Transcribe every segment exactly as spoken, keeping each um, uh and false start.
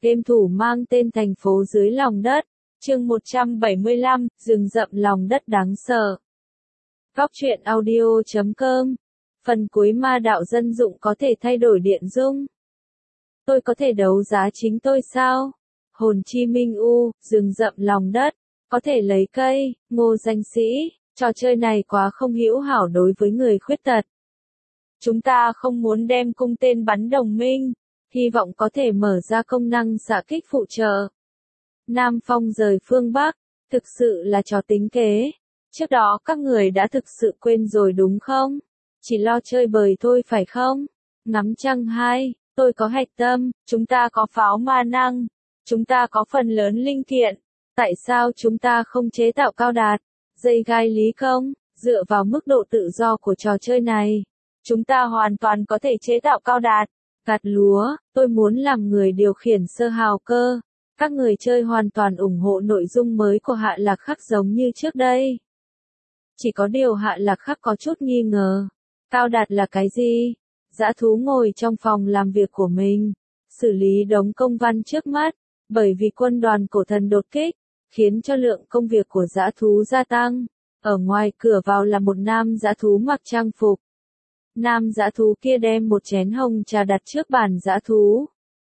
Game thủ mang tên Thành phố dưới lòng đất, chương một trăm bảy mươi lăm, rừng rậm lòng đất đáng sợ. Góc truyện audio chấm com. Phần cuối ma đạo dân dụng có thể thay đổi điện dung. Tôi có thể đấu giá chính tôi sao? Hồn Chi Minh U, rừng rậm lòng đất, có thể lấy cây, Ngô Danh Sĩ, trò chơi này quá không hữu hảo đối với người khuyết tật. Chúng ta không muốn đem cung tên bắn đồng minh, hy vọng có thể mở ra công năng xạ kích phụ trợ. Nam Phong rời phương Bắc, thực sự là trò tính kế. Trước đó các người đã thực sự quên rồi đúng không? Chỉ lo chơi bời thôi phải không? Ngắm trăng hai, tôi có hạch tâm, chúng ta có pháo ma năng, chúng ta có phần lớn linh kiện. Tại sao chúng ta không chế tạo cao đạt, dây gai lý công, dựa vào mức độ tự do của trò chơi này? Chúng ta hoàn toàn có thể chế tạo cao đạt. Gặt lúa, tôi muốn làm người điều khiển sơ hào cơ. Các người chơi hoàn toàn ủng hộ nội dung mới của Hạ Lạc Khắc giống như trước đây. Chỉ có điều Hạ Lạc Khắc có chút nghi ngờ. Cao đạt là cái gì? Dã thú ngồi trong phòng làm việc của mình, xử lý đống công văn trước mắt, bởi vì quân đoàn cổ thần đột kích, khiến cho lượng công việc của dã thú gia tăng. Ở ngoài cửa vào là một nam dã thú mặc trang phục. Nam dã thú kia đem một chén hồng trà đặt trước bàn dã thú.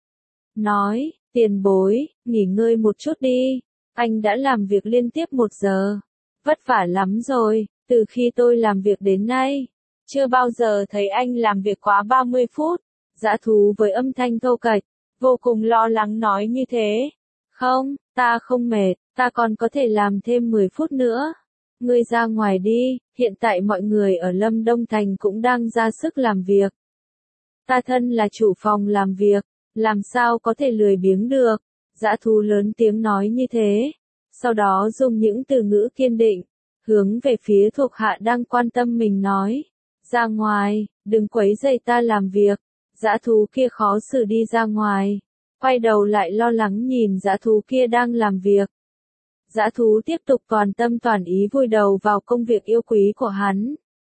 Nói, tiền bối, nghỉ ngơi một chút đi, anh đã làm việc liên tiếp một giờ. Vất vả lắm rồi, từ khi tôi làm việc đến nay, chưa bao giờ thấy anh làm việc quá ba mươi phút. Dã thú với âm thanh thô kệch, vô cùng lo lắng nói như thế. Không, ta không mệt, ta còn có thể làm thêm mười phút nữa. Ngươi ra ngoài đi, hiện tại mọi người ở Lâm Đông Thành cũng đang ra sức làm việc. Ta thân là chủ phòng làm việc, làm sao có thể lười biếng được. Dã thú lớn tiếng nói như thế, sau đó dùng những từ ngữ kiên định, hướng về phía thuộc hạ đang quan tâm mình nói. Ra ngoài, đừng quấy rầy ta làm việc. Dã thú kia khó xử đi ra ngoài, quay đầu lại lo lắng nhìn dã thú kia đang làm việc. Dã thú tiếp tục toàn tâm toàn ý vùi đầu vào công việc yêu quý của hắn.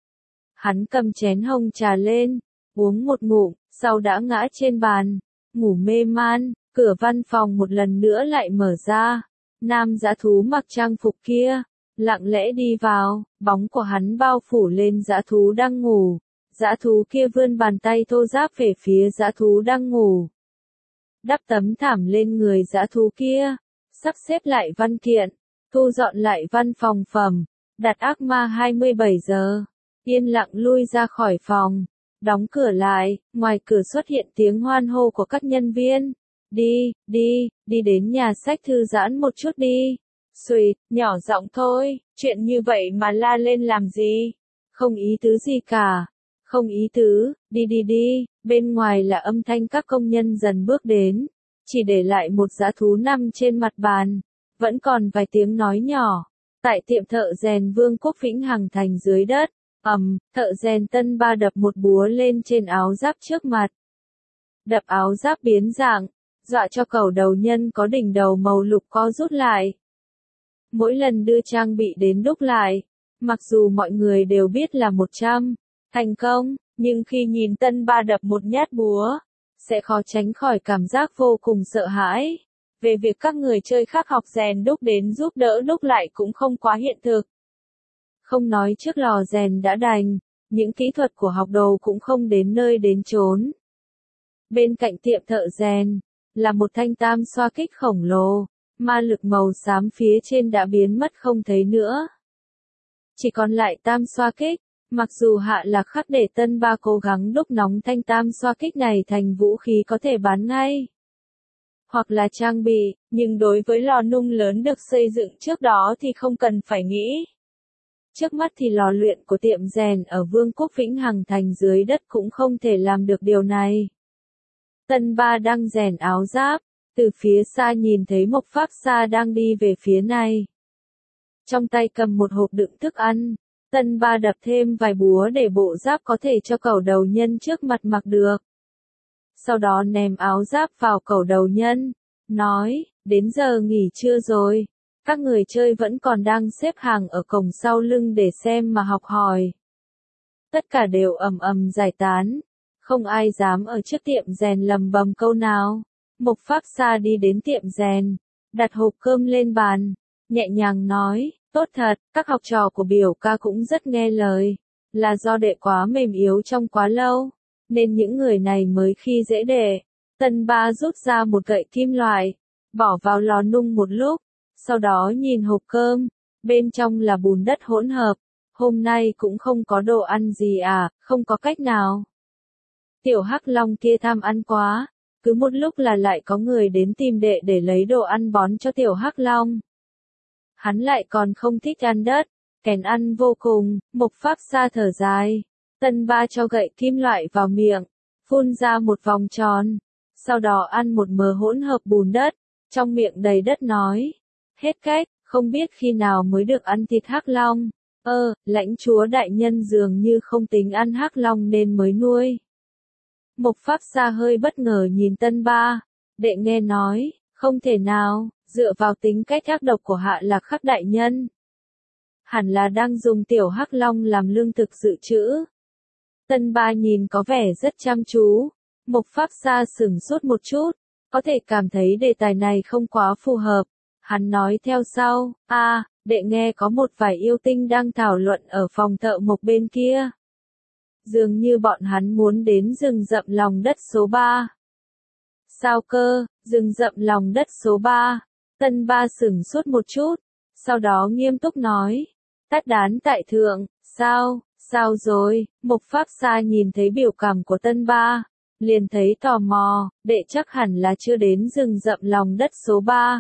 Hắn cầm chén hồng trà lên, uống một ngụm, sau đã ngã trên bàn, ngủ mê man. Cửa văn phòng một lần nữa lại mở ra. Nam dã thú mặc trang phục kia, lặng lẽ đi vào, bóng của hắn bao phủ lên dã thú đang ngủ. Dã thú kia vươn bàn tay thô ráp về phía dã thú đang ngủ. Đắp tấm thảm lên người dã thú kia, sắp xếp lại văn kiện, thu dọn lại văn phòng phẩm, đặt ác ma hai mươi bảy giờ, yên lặng lui ra khỏi phòng, đóng cửa lại. Ngoài cửa xuất hiện tiếng hoan hô của các nhân viên. Đi, đi, đi đến nhà sách thư giãn một chút đi. Xuỵt, nhỏ giọng thôi, chuyện như vậy mà la lên làm gì? Không ý tứ gì cả. Không ý tứ, đi đi đi. Bên ngoài là âm thanh các công nhân dần bước đến, chỉ để lại một dã thú nằm trên mặt bàn. Vẫn còn vài tiếng nói nhỏ. Tại tiệm thợ rèn Vương quốc Vĩnh Hằng Thành dưới đất, ầm, um, thợ rèn Tân Ba đập một búa lên trên áo giáp trước mặt. Đập áo giáp biến dạng, dọa cho cẩu đầu nhân có đỉnh đầu màu lục co rút lại. Mỗi lần đưa trang bị đến đúc lại, mặc dù mọi người đều biết là một trăm thành công, nhưng khi nhìn Tân Ba đập một nhát búa, sẽ khó tránh khỏi cảm giác vô cùng sợ hãi. Về việc các người chơi khác học rèn đúc đến giúp đỡ đúc lại cũng không quá hiện thực. Không nói trước lò rèn đã đành, những kỹ thuật của học đồ cũng không đến nơi đến chốn. Bên cạnh tiệm thợ rèn, là một thanh tam xoa kích khổng lồ, ma lực màu xám phía trên đã biến mất không thấy nữa. Chỉ còn lại tam xoa kích, mặc dù Hạ Lạc Khắc để Tân Ba cố gắng đúc nóng thanh tam xoa kích này thành vũ khí có thể bán ngay, hoặc là trang bị, nhưng đối với lò nung lớn được xây dựng trước đó thì không cần phải nghĩ. Trước mắt thì lò luyện của tiệm rèn ở Vương quốc Vĩnh Hằng Thành dưới đất cũng không thể làm được điều này. Tân Ba đang rèn áo giáp, từ phía xa nhìn thấy Mộc Pháp Sa đang đi về phía này. Trong tay cầm một hộp đựng thức ăn, Tân Ba đập thêm vài búa để bộ giáp có thể cho cẩu đầu nhân trước mặt mặc được. Sau đó ném áo giáp vào cẩu đầu nhân, nói, đến giờ nghỉ trưa rồi, các người chơi vẫn còn đang xếp hàng ở cổng sau lưng để xem mà học hỏi. Tất cả đều ầm ầm giải tán. Không ai dám ở trước tiệm rèn lầm bầm câu nào. Mộc Pháp Sa đi đến tiệm rèn, đặt hộp cơm lên bàn, nhẹ nhàng nói, tốt thật, các học trò của biểu ca cũng rất nghe lời, là do đệ quá mềm yếu trong quá lâu, nên những người này mới khi dễ đệ. Tân Ba rút ra một gậy kim loại, bỏ vào lò nung một lúc, sau đó nhìn hộp cơm, bên trong là bùn đất hỗn hợp, hôm nay cũng không có đồ ăn gì à, không có cách nào. Tiểu Hắc Long kia tham ăn quá, cứ một lúc là lại có người đến tìm đệ để lấy đồ ăn bón cho Tiểu Hắc Long. Hắn lại còn không thích ăn đất, kén ăn vô cùng, Mộc Pháp Sa thở dài. Tân Ba cho gậy kim loại vào miệng, phun ra một vòng tròn, sau đó ăn một mớ hỗn hợp bùn đất, trong miệng đầy đất nói. Hết cách, không biết khi nào mới được ăn thịt Hắc Long. Ơ, lãnh chúa đại nhân dường như không tính ăn Hắc Long nên mới nuôi. Mộc Pháp Sa hơi bất ngờ nhìn Tân Ba, đệ nghe nói, không thể nào, dựa vào tính cách ác độc của Hạ Lạc Khắc đại nhân. Hẳn là đang dùng tiểu Hắc Long làm lương thực dự trữ. Tân Ba nhìn có vẻ rất chăm chú, Mộc Pháp Sa sửng sốt một chút, có thể cảm thấy đề tài này không quá phù hợp. Hắn nói theo sau, a, à, đệ nghe có một vài yêu tinh đang thảo luận ở phòng thợ mộc bên kia. Dường như bọn hắn muốn đến rừng rậm lòng đất số ba. Sao cơ, rừng rậm lòng đất số ba? Tân Ba sửng sốt một chút, sau đó nghiêm túc nói. Tát đán tại thượng, sao, sao rồi? Mộc Pháp Sa nhìn thấy biểu cảm của Tân Ba, liền thấy tò mò, đệ chắc hẳn là chưa đến rừng rậm lòng đất số ba.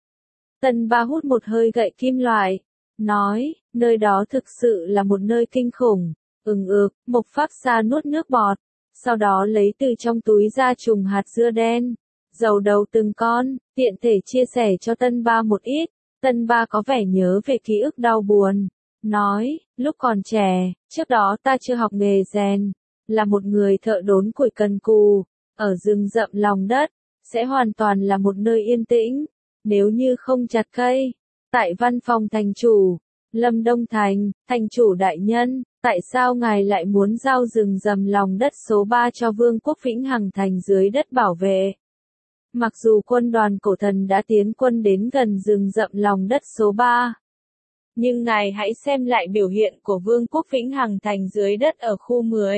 Tân Ba hút một hơi gậy kim loại, nói, nơi đó thực sự là một nơi kinh khủng. Ừng ực, Mộc Pháp Sa nuốt nước bọt, sau đó lấy từ trong túi ra chùm hạt dưa đen, dầu đầu từng con, tiện thể chia sẻ cho Tân Ba một ít. Tân Ba có vẻ nhớ về ký ức đau buồn, nói, lúc còn trẻ, trước đó ta chưa học nghề rèn, là một người thợ đốn củi cần cù, ở rừng rậm lòng đất, sẽ hoàn toàn là một nơi yên tĩnh, nếu như không chặt cây. Tại văn phòng thành chủ, Lâm Đông Thành, thành chủ đại nhân, tại sao ngài lại muốn giao rừng rậm lòng đất số ba cho Vương quốc Vĩnh Hằng thành dưới đất bảo vệ? Mặc dù quân đoàn cổ thần đã tiến quân đến gần rừng rậm lòng đất số ba, nhưng ngài hãy xem lại biểu hiện của Vương quốc Vĩnh Hằng thành dưới đất ở khu mười.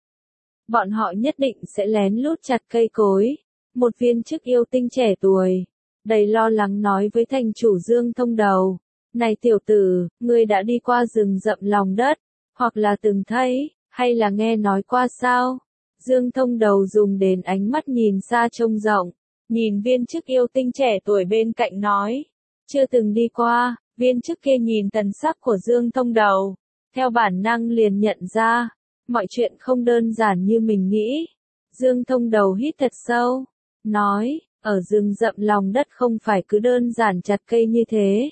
Bọn họ nhất định sẽ lén lút chặt cây cối. Một viên chức yêu tinh trẻ tuổi, đầy lo lắng nói với thành chủ Dương Thông Đầu. Này tiểu tử, ngươi đã đi qua rừng rậm lòng đất, hoặc là từng thấy, hay là nghe nói qua sao? Dương Thông Đầu dùng đến ánh mắt nhìn xa trông rộng, nhìn viên chức yêu tinh trẻ tuổi bên cạnh nói. Chưa từng đi qua, viên chức kia nhìn thần sắc của Dương Thông Đầu, theo bản năng liền nhận ra, mọi chuyện không đơn giản như mình nghĩ. Dương Thông Đầu hít thật sâu, nói, ở rừng rậm lòng đất không phải cứ đơn giản chặt cây như thế.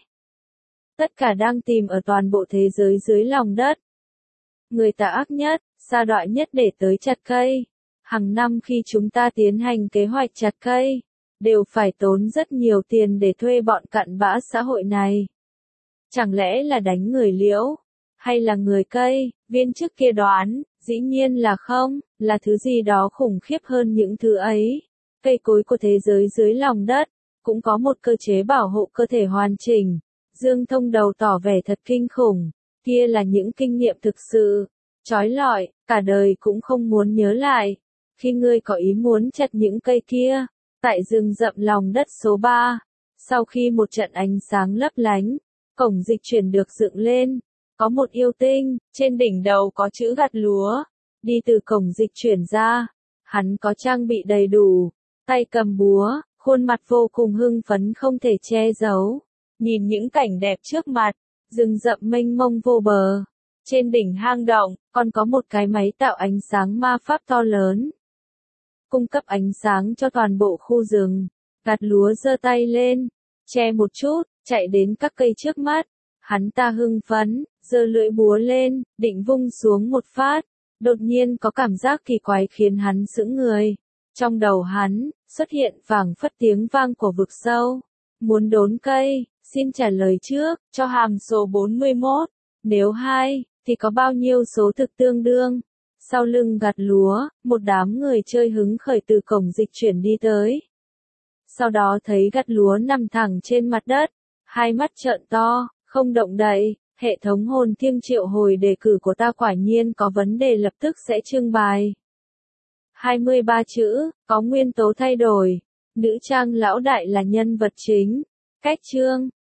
Tất cả đang tìm ở toàn bộ thế giới dưới lòng đất. Người ta ác nhất, sa đọa nhất để tới chặt cây. Hàng năm khi chúng ta tiến hành kế hoạch chặt cây, đều phải tốn rất nhiều tiền để thuê bọn cặn bã xã hội này. Chẳng lẽ là đánh người liễu? Hay là người cây? Viên chức kia đoán, dĩ nhiên là không, là thứ gì đó khủng khiếp hơn những thứ ấy. Cây cối của thế giới dưới lòng đất, cũng có một cơ chế bảo hộ cơ thể hoàn chỉnh. Dương Thông Đầu tỏ vẻ thật kinh khủng, kia là những kinh nghiệm thực sự, chói lọi, cả đời cũng không muốn nhớ lại. Khi ngươi có ý muốn chặt những cây kia, tại rừng rậm lòng đất số ba, sau khi một trận ánh sáng lấp lánh, cổng dịch chuyển được dựng lên, có một yêu tinh, trên đỉnh đầu có chữ gặt lúa, đi từ cổng dịch chuyển ra, hắn có trang bị đầy đủ, tay cầm búa, khuôn mặt vô cùng hưng phấn không thể che giấu. Nhìn những cảnh đẹp trước mặt, rừng rậm mênh mông vô bờ. Trên đỉnh hang động, còn có một cái máy tạo ánh sáng ma pháp to lớn, cung cấp ánh sáng cho toàn bộ khu rừng. Gặt lúa giơ tay lên, che một chút, chạy đến các cây trước mắt. Hắn ta hưng phấn, giơ lưỡi búa lên, định vung xuống một phát. Đột nhiên có cảm giác kỳ quái khiến hắn sững người. Trong đầu hắn, xuất hiện phảng phất tiếng vang của vực sâu. Muốn đốn cây, xin trả lời trước, cho hàm số bốn mươi mốt. Nếu hai, thì có bao nhiêu số thực tương đương? Sau lưng gặt lúa, một đám người chơi hứng khởi từ cổng dịch chuyển đi tới. sau đó thấy gặt lúa nằm thẳng trên mặt đất, hai mắt trợn to, không động đậy. Hệ thống hồn thiêng triệu hồi đề cử của ta quả nhiên có vấn đề, lập tức sẽ trưng bài. hai mươi ba chữ, có nguyên tố thay đổi. Nữ trang lão đại là nhân vật chính. Cách chương